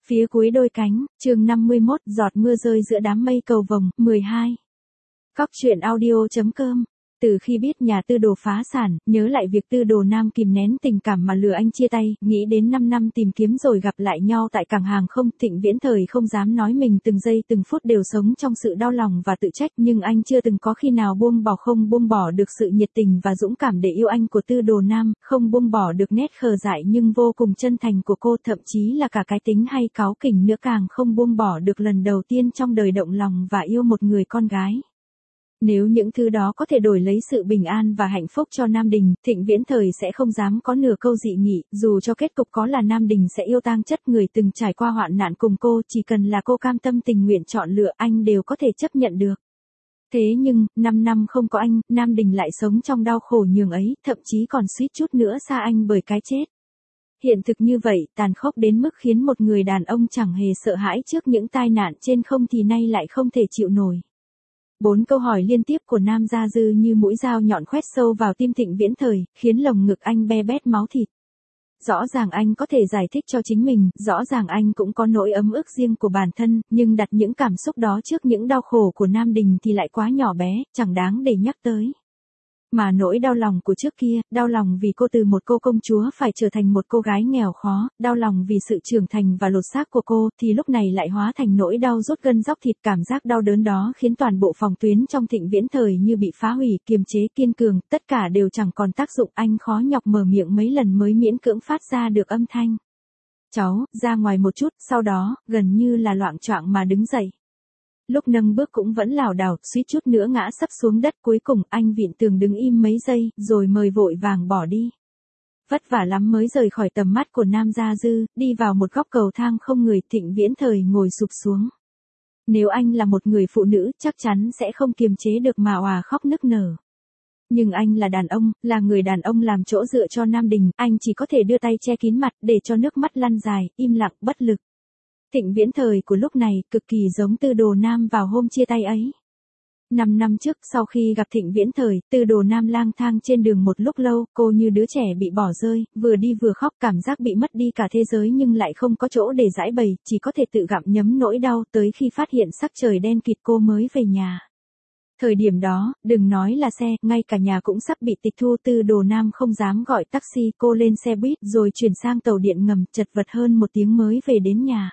Phía cuối đôi cánh, chương 51, giọt mưa rơi giữa đám mây cầu vồng, 12. Cóc truyện audio.com. Từ khi biết nhà Tư Đồ phá sản, nhớ lại việc Tư Đồ Nam kìm nén tình cảm mà lừa anh chia tay, nghĩ đến 5 năm tìm kiếm rồi gặp lại nhau tại cảng hàng không, Thịnh Viễn Thời không dám nói mình từng giây từng phút đều sống trong sự đau lòng và tự trách, nhưng anh chưa từng có khi nào không buông bỏ được sự nhiệt tình và dũng cảm để yêu anh của Tư Đồ Nam, không buông bỏ được nét khờ dại nhưng vô cùng chân thành của cô, thậm chí là cả cái tính hay cáu kỉnh nữa, càng không buông bỏ được lần đầu tiên trong đời động lòng và yêu một người con gái. Nếu những thứ đó có thể đổi lấy sự bình an và hạnh phúc cho Nam Đình, Thịnh Viễn Thời sẽ không dám có nửa câu dị nghị, dù cho kết cục có là Nam Đình sẽ yêu tang chất người từng trải qua hoạn nạn cùng cô, chỉ cần là cô cam tâm tình nguyện chọn lựa anh đều có thể chấp nhận được. Thế nhưng, 5 năm không có anh, Nam Đình lại sống trong đau khổ nhường ấy, thậm chí còn suýt chút nữa xa anh bởi cái chết. Hiện thực như vậy, tàn khốc đến mức khiến một người đàn ông chẳng hề sợ hãi trước những tai nạn trên không thì nay lại không thể chịu nổi. 4 câu hỏi liên tiếp của Nam Gia Dư như mũi dao nhọn khoét sâu vào tim Thịnh Viễn Thời, khiến lồng ngực anh be bét máu thịt. Rõ ràng anh có thể giải thích cho chính mình, rõ ràng anh cũng có nỗi ấm ức riêng của bản thân, nhưng đặt những cảm xúc đó trước những đau khổ của Nam Đình thì lại quá nhỏ bé, chẳng đáng để nhắc tới. Mà nỗi đau lòng của trước kia, đau lòng vì cô từ một cô công chúa phải trở thành một cô gái nghèo khó, đau lòng vì sự trưởng thành và lột xác của cô, thì lúc này lại hóa thành nỗi đau rút gân róc thịt. Cảm giác đau đớn đó khiến toàn bộ phòng tuyến trong Thịnh Viễn Thời như bị phá hủy, kiềm chế kiên cường, tất cả đều chẳng còn tác dụng, anh khó nhọc mở miệng mấy lần mới miễn cưỡng phát ra được âm thanh. Cháu, ra ngoài một chút, sau đó, gần như là loạng choạng mà đứng dậy. Lúc nâng bước cũng vẫn lảo đảo, suýt chút nữa ngã sấp xuống đất, cuối cùng anh vịn tường đứng im mấy giây, rồi mời vội vàng bỏ đi. Vất vả lắm mới rời khỏi tầm mắt của Nam Gia Dư, đi vào một góc cầu thang không người, Thịnh Viễn Thời ngồi sụp xuống. Nếu anh là một người phụ nữ, chắc chắn sẽ không kiềm chế được mà òa khóc nức nở. Nhưng anh là đàn ông, là người đàn ông làm chỗ dựa cho Nam Đình, anh chỉ có thể đưa tay che kín mặt, để cho nước mắt lăn dài, im lặng, bất lực. Thịnh Viễn Thời của lúc này cực kỳ giống Tư Đồ Nam vào hôm chia tay ấy. 5 năm trước, sau khi gặp Thịnh Viễn Thời, Tư Đồ Nam lang thang trên đường một lúc lâu, cô như đứa trẻ bị bỏ rơi, vừa đi vừa khóc, cảm giác bị mất đi cả thế giới nhưng lại không có chỗ để giải bày, chỉ có thể tự gặm nhấm nỗi đau, tới khi phát hiện sắc trời đen kịt cô mới về nhà. Thời điểm đó, đừng nói là xe, ngay cả nhà cũng sắp bị tịch thu. Tư Đồ Nam không dám gọi taxi, cô lên xe buýt rồi chuyển sang tàu điện ngầm, chật vật hơn 1 tiếng mới về đến nhà.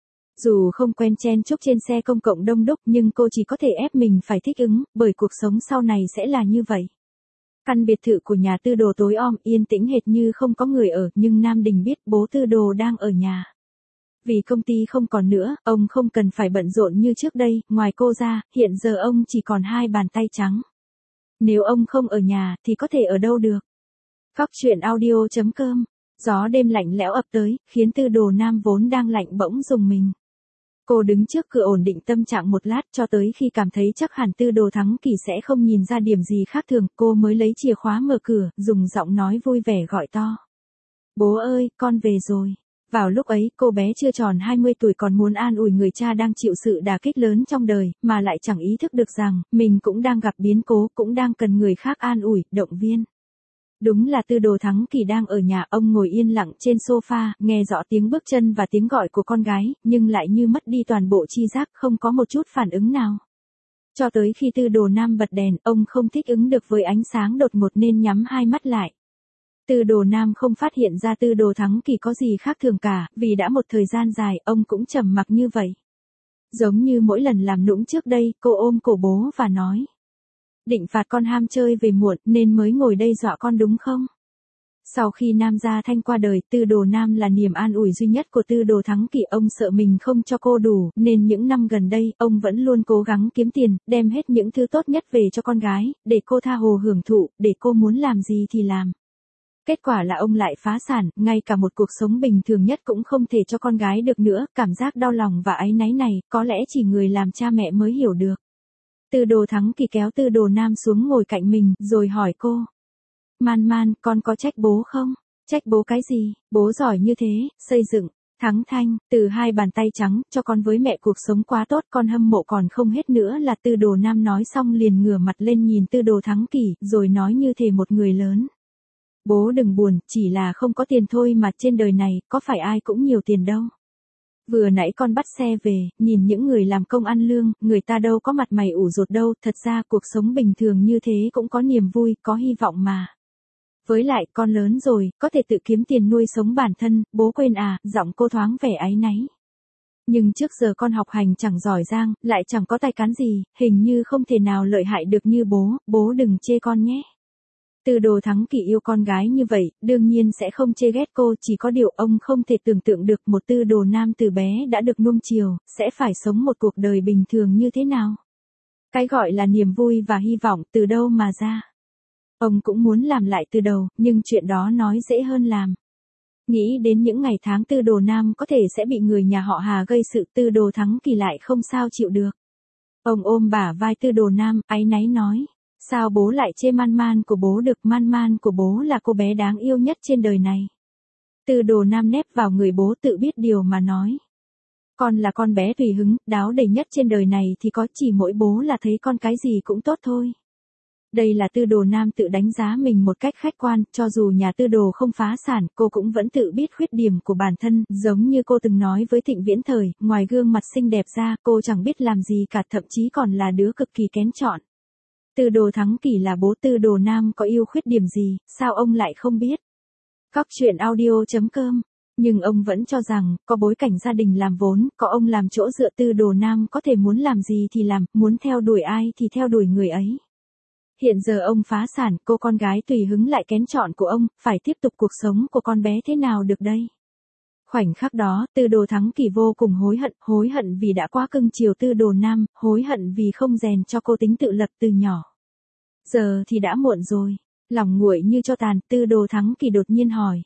Dù không quen chen chúc trên xe công cộng đông đúc nhưng cô chỉ có thể ép mình phải thích ứng, bởi cuộc sống sau này sẽ là như vậy. Căn biệt thự của nhà Tư Đồ tối om, yên tĩnh hệt như không có người ở, nhưng Nam Đình biết bố Tư Đồ đang ở nhà. Vì công ty không còn nữa, ông không cần phải bận rộn như trước đây, ngoài cô ra, hiện giờ ông chỉ còn 2 bàn tay trắng. Nếu ông không ở nhà, thì có thể ở đâu được. Cóc truyện audio.com. Gió đêm lạnh lẽo ập tới, khiến Tư Đồ Nam vốn đang lạnh bỗng rùng mình. Cô đứng trước cửa ổn định tâm trạng một lát, cho tới khi cảm thấy chắc hẳn Tư Đồ Thắng Kỳ sẽ không nhìn ra điểm gì khác thường, cô mới lấy chìa khóa mở cửa, dùng giọng nói vui vẻ gọi to. Bố ơi, con về rồi. Vào lúc ấy, cô bé chưa tròn 20 tuổi còn muốn an ủi người cha đang chịu sự đả kích lớn trong đời, mà lại chẳng ý thức được rằng, mình cũng đang gặp biến cố, cũng đang cần người khác an ủi, động viên. Đúng là Tư Đồ Thắng Kỳ đang ở nhà, ông ngồi yên lặng trên sofa, nghe rõ tiếng bước chân và tiếng gọi của con gái, nhưng lại như mất đi toàn bộ tri giác, không có một chút phản ứng nào. Cho tới khi Tư Đồ Nam bật đèn, ông không thích ứng được với ánh sáng đột ngột nên nhắm 2 mắt lại. Tư Đồ Nam không phát hiện ra Tư Đồ Thắng Kỳ có gì khác thường cả, vì đã một thời gian dài, ông cũng trầm mặc như vậy. Giống như mỗi lần làm nũng trước đây, cô ôm cổ bố và nói. Định phạt con ham chơi về muộn nên mới ngồi đây dọa con đúng không? Sau khi Nam Gia Thanh qua đời, Tư Đồ Nam là niềm an ủi duy nhất của Tư Đồ Thắng Kỳ, ông sợ mình không cho cô đủ, nên những năm gần đây, ông vẫn luôn cố gắng kiếm tiền, đem hết những thứ tốt nhất về cho con gái, để cô tha hồ hưởng thụ, để cô muốn làm gì thì làm. Kết quả là ông lại phá sản, ngay cả một cuộc sống bình thường nhất cũng không thể cho con gái được nữa, cảm giác đau lòng và áy náy này, có lẽ chỉ người làm cha mẹ mới hiểu được. Tư Đồ Thắng Kỳ kéo Tư Đồ Nam xuống ngồi cạnh mình, rồi hỏi cô. Man, con có trách bố không? Trách bố cái gì? Bố giỏi như thế, xây dựng, Thắng Thanh, từ 2 bàn tay trắng, cho con với mẹ cuộc sống quá tốt, con hâm mộ còn không hết nữa là. Tư Đồ Nam nói xong liền ngửa mặt lên nhìn Tư Đồ Thắng Kỳ, rồi nói như thể một người lớn. Bố đừng buồn, chỉ là không có tiền thôi mà, trên đời này, có phải ai cũng nhiều tiền đâu. Vừa nãy con bắt xe về, nhìn những người làm công ăn lương, người ta đâu có mặt mày ủ rột đâu, thật ra cuộc sống bình thường như thế cũng có niềm vui, có hy vọng mà. Với lại con lớn rồi, có thể tự kiếm tiền nuôi sống bản thân, bố quên à, giọng cô thoáng vẻ áy náy. Nhưng trước giờ con học hành chẳng giỏi giang, lại chẳng có tài cán gì, hình như không thể nào lợi hại được như bố đừng chê con nhé. Tư Đồ Thắng Kỳ yêu con gái như vậy, đương nhiên sẽ không chê ghét cô, chỉ có điều ông không thể tưởng tượng được một Tư Đồ Nam từ bé đã được nuông chiều, sẽ phải sống một cuộc đời bình thường như thế nào. Cái gọi là niềm vui và hy vọng từ đâu mà ra. Ông cũng muốn làm lại từ đầu, nhưng chuyện đó nói dễ hơn làm. Nghĩ đến những ngày tháng Tư Đồ Nam có thể sẽ bị người nhà họ Hà gây sự, Tư Đồ Thắng Kỳ lại không sao chịu được. Ông ôm bả vai Tư Đồ Nam, áy náy nói. Sao bố lại chê Man Man của bố được, Man Man của bố là cô bé đáng yêu nhất trên đời này. Tư Đồ Nam nép vào người bố tự biết điều mà nói. Con là con bé tùy hứng, đáo đầy nhất trên đời này thì có chỉ mỗi bố là thấy con cái gì cũng tốt thôi. Đây là Tư Đồ Nam tự đánh giá mình một cách khách quan, cho dù nhà Tư Đồ không phá sản, cô cũng vẫn tự biết khuyết điểm của bản thân, giống như cô từng nói với Thịnh Viễn Thời, ngoài gương mặt xinh đẹp ra, cô chẳng biết làm gì cả, thậm chí còn là đứa cực kỳ kén chọn. Tư Đồ Thắng Kỳ là bố Tư Đồ Nam có yêu khuyết điểm gì, sao ông lại không biết? Các chuyện audio.com. Nhưng ông vẫn cho rằng, có bối cảnh gia đình làm vốn, có ông làm chỗ dựa, Tư Đồ Nam có thể muốn làm gì thì làm, muốn theo đuổi ai thì theo đuổi người ấy. Hiện giờ ông phá sản, cô con gái tùy hứng lại kén chọn của ông, phải tiếp tục cuộc sống của con bé thế nào được đây? Khoảnh khắc đó, Tư Đồ Thắng Kỳ vô cùng hối hận vì đã quá cưng chiều Tư Đồ Nam, hối hận vì không rèn cho cô tính tự lập từ nhỏ. Giờ thì đã muộn rồi, lòng nguội như cho tàn, Tư Đồ Thắng Kỳ đột nhiên hỏi.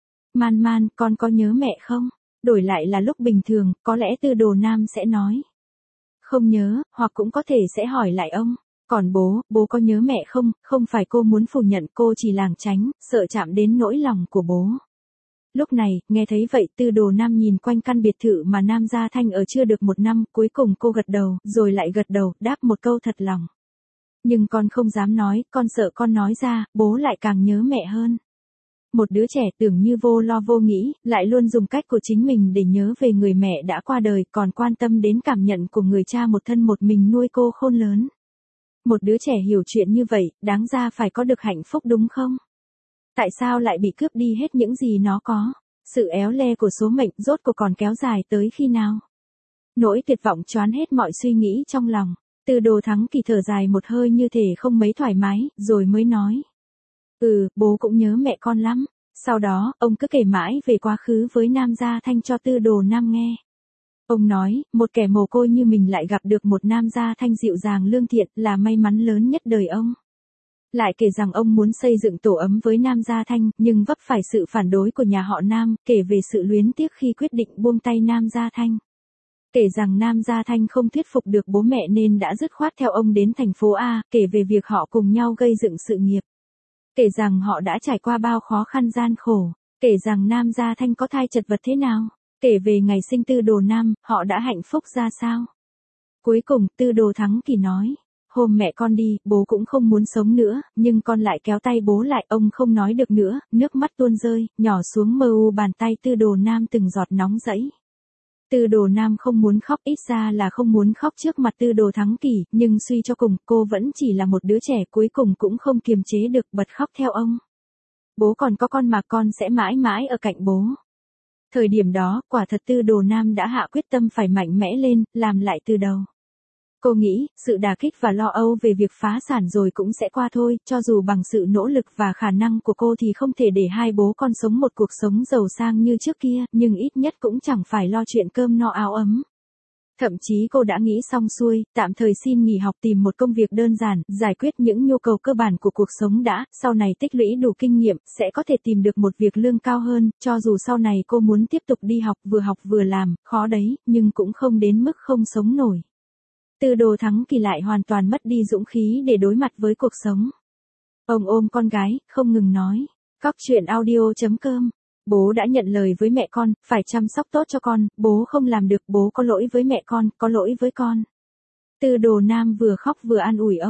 Man Man, con có nhớ mẹ không? Đổi lại là lúc bình thường, có lẽ Tư Đồ Nam sẽ nói. Không nhớ, hoặc cũng có thể sẽ hỏi lại ông. Còn bố có nhớ mẹ không? Không phải cô muốn phủ nhận, cô chỉ lảng tránh, sợ chạm đến nỗi lòng của bố. Lúc này, nghe thấy vậy, Tư Đồ Nam nhìn quanh căn biệt thự mà Nam Gia Thanh ở chưa được 1 năm, cuối cùng cô gật đầu, rồi lại gật đầu, đáp một câu thật lòng. Nhưng con không dám nói, con sợ con nói ra, bố lại càng nhớ mẹ hơn. Một đứa trẻ tưởng như vô lo vô nghĩ, lại luôn dùng cách của chính mình để nhớ về người mẹ đã qua đời, còn quan tâm đến cảm nhận của người cha một thân một mình nuôi cô khôn lớn. Một đứa trẻ hiểu chuyện như vậy, đáng ra phải có được hạnh phúc đúng không? Tại sao lại bị cướp đi hết những gì nó có? Sự éo le của số mệnh rốt cuộc còn kéo dài tới khi nào? Nỗi tuyệt vọng choán hết mọi suy nghĩ trong lòng. Tư Đồ Thắng Kỳ thở dài một hơi như thể không mấy thoải mái, rồi mới nói. Bố cũng nhớ mẹ con lắm. Sau đó, ông cứ kể mãi về quá khứ với Nam Gia Thanh cho Tư Đồ Nam nghe. Ông nói, một kẻ mồ côi như mình lại gặp được một Nam Gia Thanh dịu dàng lương thiện là may mắn lớn nhất đời ông. Lại kể rằng ông muốn xây dựng tổ ấm với Nam Gia Thanh, nhưng vấp phải sự phản đối của nhà họ Nam, kể về sự luyến tiếc khi quyết định buông tay Nam Gia Thanh. Kể rằng Nam Gia Thanh không thuyết phục được bố mẹ nên đã dứt khoát theo ông đến thành phố A, kể về việc họ cùng nhau gây dựng sự nghiệp. Kể rằng họ đã trải qua bao khó khăn gian khổ, kể rằng Nam Gia Thanh có thai chật vật thế nào, kể về ngày sinh Tư Đồ Nam, họ đã hạnh phúc ra sao. Cuối cùng, Tư Đồ Thắng Kỳ nói, hôm mẹ con đi, bố cũng không muốn sống nữa, nhưng con lại kéo tay bố lại, ông không nói được nữa, nước mắt tuôn rơi, nhỏ xuống mờ u bàn tay Tư Đồ Nam từng giọt nóng rẫy. Tư Đồ Nam không muốn khóc, ít ra là không muốn khóc trước mặt Tư Đồ Thắng Kỳ, nhưng suy cho cùng, cô vẫn chỉ là một đứa trẻ, cuối cùng cũng không kiềm chế được bật khóc theo ông. Bố còn có con mà, con sẽ mãi mãi ở cạnh bố. Thời điểm đó, quả thật Tư Đồ Nam đã hạ quyết tâm phải mạnh mẽ lên, làm lại từ đầu. Cô nghĩ, sự đả kích và lo âu về việc phá sản rồi cũng sẽ qua thôi, cho dù bằng sự nỗ lực và khả năng của cô thì không thể để hai bố con sống một cuộc sống giàu sang như trước kia, nhưng ít nhất cũng chẳng phải lo chuyện cơm no áo ấm. Thậm chí cô đã nghĩ xong xuôi, tạm thời xin nghỉ học tìm một công việc đơn giản, giải quyết những nhu cầu cơ bản của cuộc sống đã, sau này tích lũy đủ kinh nghiệm, sẽ có thể tìm được một việc lương cao hơn, cho dù sau này cô muốn tiếp tục đi học vừa làm, khó đấy, nhưng cũng không đến mức không sống nổi. Tư Đồ Thắng Kỳ lại hoàn toàn mất đi dũng khí để đối mặt với cuộc sống. Ông ôm con gái, không ngừng nói. Các chuyện audio.com. Bố đã nhận lời với mẹ con, phải chăm sóc tốt cho con, bố không làm được, bố có lỗi với mẹ con, có lỗi với con. Tư Đồ Nam vừa khóc vừa an ủi ông.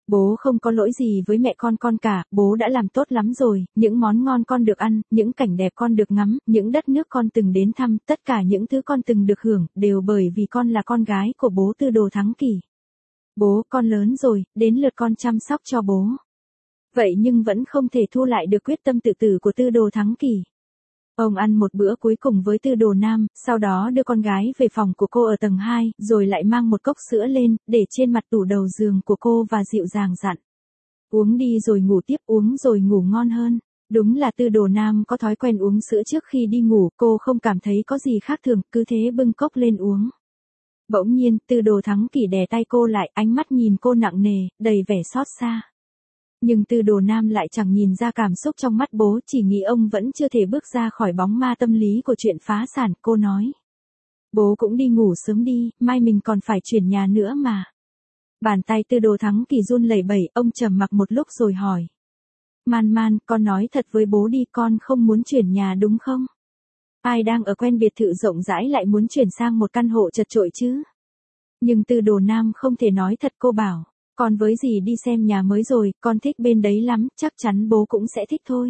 Bố không có lỗi gì với mẹ con cả, bố đã làm tốt lắm rồi, những món ngon con được ăn, những cảnh đẹp con được ngắm, những đất nước con từng đến thăm, tất cả những thứ con từng được hưởng, đều bởi vì con là con gái của bố Tư Đồ Thắng Kỳ. Bố, con lớn rồi, đến lượt con chăm sóc cho bố. Vậy nhưng vẫn không thể thu lại được quyết tâm tự tử của Tư Đồ Thắng Kỳ. Ông ăn một bữa cuối cùng với Tư Đồ Nam, sau đó đưa con gái về phòng của cô ở tầng 2, rồi lại mang một cốc sữa lên, để trên mặt tủ đầu giường của cô và dịu dàng dặn. Uống đi rồi ngủ tiếp, uống rồi ngủ ngon hơn. Đúng là Tư Đồ Nam có thói quen uống sữa trước khi đi ngủ, cô không cảm thấy có gì khác thường, cứ thế bưng cốc lên uống. Bỗng nhiên, Tư Đồ Thắng Kỳ đè tay cô lại, ánh mắt nhìn cô nặng nề, đầy vẻ xót xa. Nhưng Tư Đồ Nam lại chẳng nhìn ra cảm xúc trong mắt bố, chỉ nghĩ ông vẫn chưa thể bước ra khỏi bóng ma tâm lý của chuyện phá sản, cô nói. Bố cũng đi ngủ sớm đi, mai mình còn phải chuyển nhà nữa mà. Bàn tay Tư Đồ Thắng Kỳ run lẩy bẩy, ông trầm mặc một lúc rồi hỏi. Man Man, con nói thật với bố đi, con không muốn chuyển nhà đúng không? Ai đang ở quen biệt thự rộng rãi lại muốn chuyển sang một căn hộ chật chội chứ? Nhưng Tư Đồ Nam không thể nói thật, cô bảo. Con với dì đi xem nhà mới rồi, con thích bên đấy lắm, chắc chắn bố cũng sẽ thích thôi.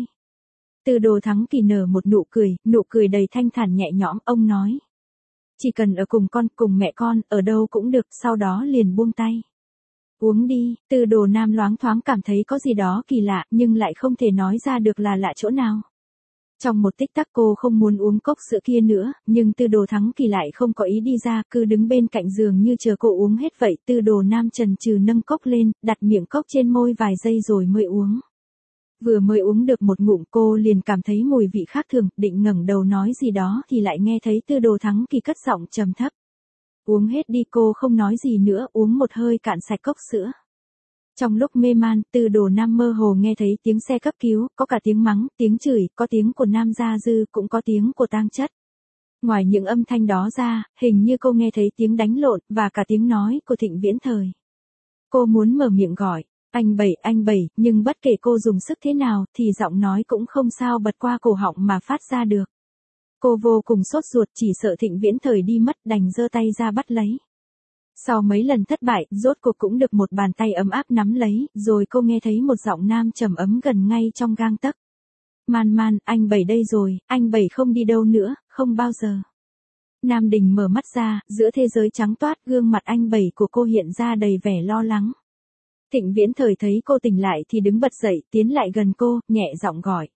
Tư Đồ Thắng Kỳ nở một nụ cười đầy thanh thản nhẹ nhõm, ông nói. Chỉ cần ở cùng con, cùng mẹ con, ở đâu cũng được, sau đó liền buông tay. Uống đi, Tư Đồ Nam loáng thoáng cảm thấy có gì đó kỳ lạ, nhưng lại không thể nói ra được là lạ chỗ nào. Trong một tích tắc cô không muốn uống cốc sữa kia nữa, nhưng Tư Đồ Thắng Kỳ lại không có ý đi ra, cứ đứng bên cạnh giường như chờ cô uống hết vậy. Tư Đồ Nam chần chừ nâng cốc lên, đặt miệng cốc trên môi vài giây rồi mới uống. Vừa mới uống được một ngụm cô liền cảm thấy mùi vị khác thường, định ngẩng đầu nói gì đó thì lại nghe thấy Tư Đồ Thắng Kỳ cất giọng trầm thấp. Uống hết đi, cô không nói gì nữa, uống một hơi cạn sạch cốc sữa. Trong lúc mê man, Tư Đồ Nam mơ hồ nghe thấy tiếng xe cấp cứu, có cả tiếng mắng, tiếng chửi, có tiếng của Nam Gia Dư, cũng có tiếng của Tang Chất. Ngoài những âm thanh đó ra, hình như cô nghe thấy tiếng đánh lộn, và cả tiếng nói của Thịnh Viễn Thời. Cô muốn mở miệng gọi, anh Bảy, nhưng bất kể cô dùng sức thế nào, thì giọng nói cũng không sao bật qua cổ họng mà phát ra được. Cô vô cùng sốt ruột, chỉ sợ Thịnh Viễn Thời đi mất, đành giơ tay ra bắt lấy. Sau mấy lần thất bại, rốt cuộc cũng được một bàn tay ấm áp nắm lấy, rồi cô nghe thấy một giọng nam trầm ấm gần ngay trong gang tấc. Man, anh Bảy đây rồi, anh Bảy không đi đâu nữa, không bao giờ. Nam Đình mở mắt ra, giữa thế giới trắng toát, gương mặt anh Bảy của cô hiện ra đầy vẻ lo lắng. Thịnh Viễn Thời thấy cô tỉnh lại thì đứng bật dậy, tiến lại gần cô, nhẹ giọng gọi.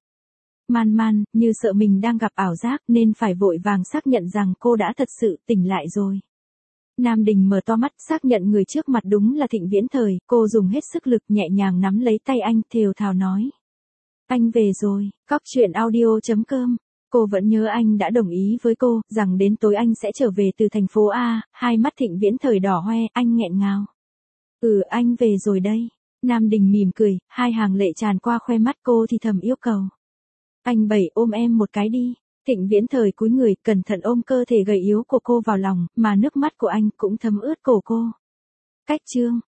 Man, như sợ mình đang gặp ảo giác nên phải vội vàng xác nhận rằng cô đã thật sự tỉnh lại rồi. Nam Đình mở to mắt, xác nhận người trước mặt đúng là Thịnh Viễn Thời, cô dùng hết sức lực nhẹ nhàng nắm lấy tay anh, thều thào nói. Anh về rồi, Cóc Truyện Audio.com. Cô vẫn nhớ anh đã đồng ý với cô, rằng đến tối anh sẽ trở về từ thành phố A, hai mắt Thịnh Viễn Thời đỏ hoe, anh nghẹn ngào. Anh về rồi đây. Nam Đình mỉm cười, hai hàng lệ tràn qua khoe mắt cô thì thầm yêu cầu. Anh Bảy ôm em một cái đi. Thịnh Viễn Thời cúi người, cẩn thận ôm cơ thể gầy yếu của cô vào lòng, mà nước mắt của anh cũng thấm ướt cổ cô. Cách chương